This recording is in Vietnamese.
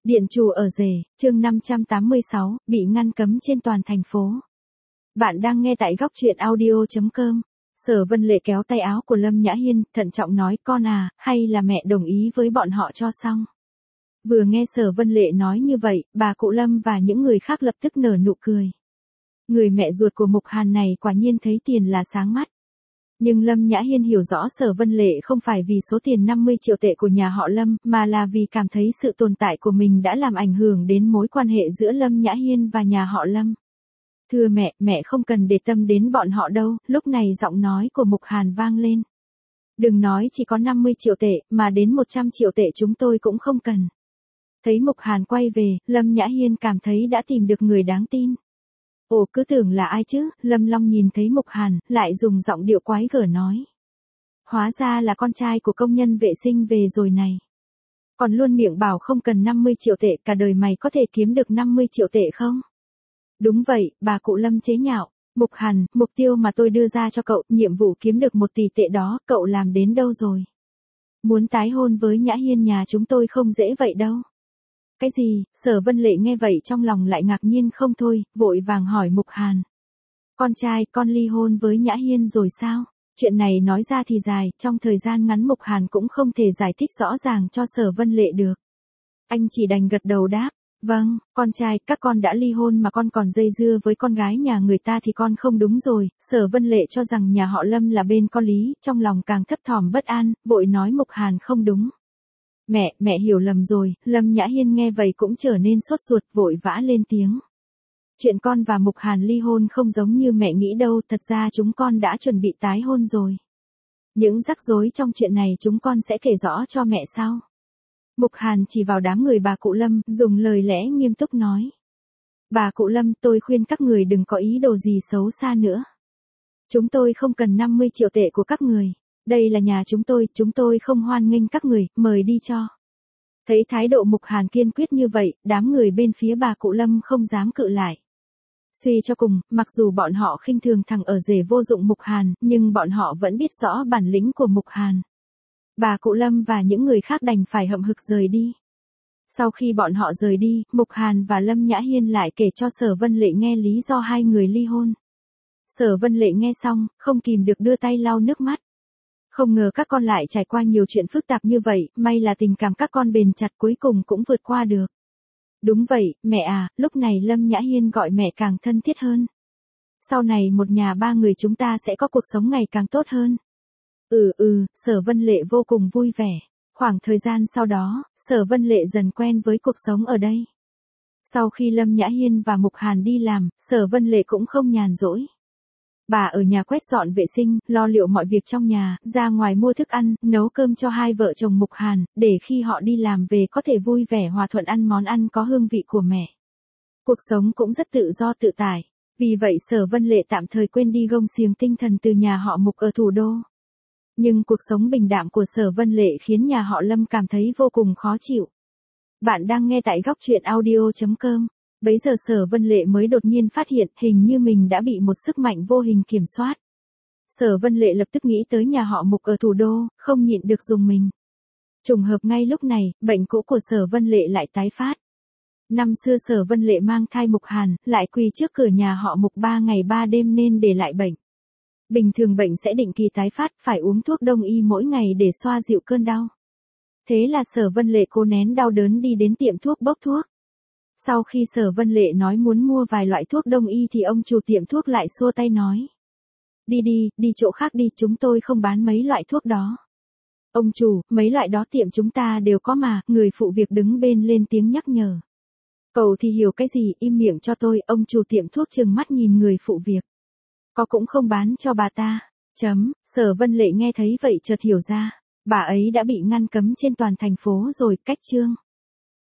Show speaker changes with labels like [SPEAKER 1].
[SPEAKER 1] Điện chủ ở rể, chương 586, bị ngăn cấm trên toàn thành phố. Bạn đang nghe tại góc truyện audio.com. Sở Vân Lệ kéo tay áo của Lâm Nhã Hiên, thận trọng nói, con à, hay là mẹ đồng ý với bọn họ cho xong. Vừa nghe Sở Vân Lệ nói như vậy, bà cụ Lâm và những người khác lập tức nở nụ cười. Người mẹ ruột của Mục Hàn này quả nhiên thấy tiền là sáng mắt. Nhưng Lâm Nhã Hiên hiểu rõ Sở Vân Lệ không phải vì số tiền 50 triệu tệ của nhà họ Lâm, mà là vì cảm thấy sự tồn tại của mình đã làm ảnh hưởng đến mối quan hệ giữa Lâm Nhã Hiên và nhà họ Lâm. Thưa mẹ không cần để tâm đến bọn họ đâu, lúc này giọng nói của Mục Hàn vang lên. Đừng nói chỉ có 50 triệu tệ, mà đến 100 triệu tệ chúng tôi cũng không cần. Thấy Mục Hàn quay về, Lâm Nhã Hiên cảm thấy đã tìm được người đáng tin. Ồ, cứ tưởng là ai chứ, Lâm Long nhìn thấy Mục Hàn, lại dùng giọng điệu quái gở nói. Hóa ra là con trai của công nhân vệ sinh về rồi này. Còn luôn miệng bảo không cần 50 triệu tệ, cả đời mày có thể kiếm được 50 triệu tệ không? Đúng vậy, bà cụ Lâm chế nhạo. Mục Hàn, mục tiêu mà tôi đưa ra cho cậu, nhiệm vụ kiếm được 1 tỷ tệ đó, cậu làm đến đâu rồi? Muốn tái hôn với Nhã Hiên nhà chúng tôi không dễ vậy đâu. Cái gì? Sở Vân Lệ nghe vậy trong lòng lại ngạc nhiên không thôi, vội vàng hỏi Mục Hàn. Con trai, con ly hôn với Nhã Hiên rồi sao? Chuyện này nói ra thì dài, trong thời gian ngắn Mục Hàn cũng không thể giải thích rõ ràng cho Sở Vân Lệ được. Anh chỉ đành gật đầu đáp. Vâng, con trai, các con đã ly hôn mà con còn dây dưa với con gái nhà người ta thì con không đúng rồi. Sở Vân Lệ cho rằng nhà họ Lâm là bên có lý, trong lòng càng thấp thỏm bất an, vội nói Mục Hàn không đúng. Mẹ hiểu lầm rồi. Lâm Nhã Hiên nghe vậy cũng trở nên sốt ruột, vội vã lên tiếng. Chuyện con và Mục Hàn ly hôn không giống như mẹ nghĩ đâu, thật ra chúng con đã chuẩn bị tái hôn rồi. Những rắc rối trong chuyện này chúng con sẽ kể rõ cho mẹ sau. Mục Hàn chỉ vào đám người bà cụ Lâm, dùng lời lẽ nghiêm túc nói. Bà cụ Lâm, tôi khuyên các người đừng có ý đồ gì xấu xa nữa. Chúng tôi không cần 50 triệu tệ của các người. Đây là nhà chúng tôi không hoan nghênh các người, mời đi cho. Thấy thái độ Mục Hàn kiên quyết như vậy, đám người bên phía bà cụ Lâm không dám cự lại. Suy cho cùng, mặc dù bọn họ khinh thường thằng ở rể vô dụng Mục Hàn, nhưng bọn họ vẫn biết rõ bản lĩnh của Mục Hàn. Bà cụ Lâm và những người khác đành phải hậm hực rời đi. Sau khi bọn họ rời đi, Mục Hàn và Lâm Nhã Hiên lại kể cho Sở Vân Lệ nghe lý do hai người ly hôn. Sở Vân Lệ nghe xong, không kìm được đưa tay lau nước mắt. Không ngờ các con lại trải qua nhiều chuyện phức tạp như vậy, may là tình cảm các con bền chặt cuối cùng cũng vượt qua được. Đúng vậy, mẹ à, lúc này Lâm Nhã Hiên gọi mẹ càng thân thiết hơn. Sau này một nhà 3 người chúng ta sẽ có cuộc sống ngày càng tốt hơn. Sở Vân Lệ vô cùng vui vẻ. Khoảng thời gian sau đó, Sở Vân Lệ dần quen với cuộc sống ở đây. Sau khi Lâm Nhã Hiên và Mục Hàn đi làm, Sở Vân Lệ cũng không nhàn rỗi. Bà ở nhà quét dọn vệ sinh, lo liệu mọi việc trong nhà, ra ngoài mua thức ăn, nấu cơm cho hai vợ chồng Mục Hàn, để khi họ đi làm về có thể vui vẻ hòa thuận ăn món ăn có hương vị của mẹ. Cuộc sống cũng rất tự do tự tại. Vì vậy Sở Vân Lệ tạm thời quên đi gông xiềng tinh thần từ nhà họ Mục ở thủ đô. Nhưng cuộc sống bình đạm của Sở Vân Lệ khiến nhà họ Lâm cảm thấy vô cùng khó chịu. Bạn đang nghe tại góc truyện audio.com. Bấy giờ Sở Vân Lệ mới đột nhiên phát hiện hình như mình đã bị một sức mạnh vô hình kiểm soát. Sở Vân Lệ lập tức nghĩ tới nhà họ Mục ở thủ đô, không nhịn được rùng mình. Trùng hợp ngay lúc này, bệnh cũ của Sở Vân Lệ lại tái phát. Năm xưa Sở Vân Lệ mang thai Mục Hàn, lại quỳ trước cửa nhà họ Mục 3 ngày 3 đêm nên để lại bệnh. Bình thường bệnh sẽ định kỳ tái phát, phải uống thuốc đông y mỗi ngày để xoa dịu cơn đau. Thế là Sở Vân Lệ cố nén đau đớn đi đến tiệm thuốc bốc thuốc. Sau khi Sở Vân Lệ nói muốn mua vài loại thuốc đông y thì ông chủ tiệm thuốc lại xua tay nói. Đi chỗ khác đi, chúng tôi không bán mấy loại thuốc đó. Ông chủ, mấy loại đó tiệm chúng ta đều có mà, người phụ việc đứng bên lên tiếng nhắc nhở. Cậu thì hiểu cái gì, im miệng cho tôi, ông chủ tiệm thuốc trừng mắt nhìn người phụ việc. Có cũng không bán cho bà ta. Sở Vân Lệ nghe thấy vậy chợt hiểu ra, bà ấy đã bị ngăn cấm trên toàn thành phố rồi, cách chương.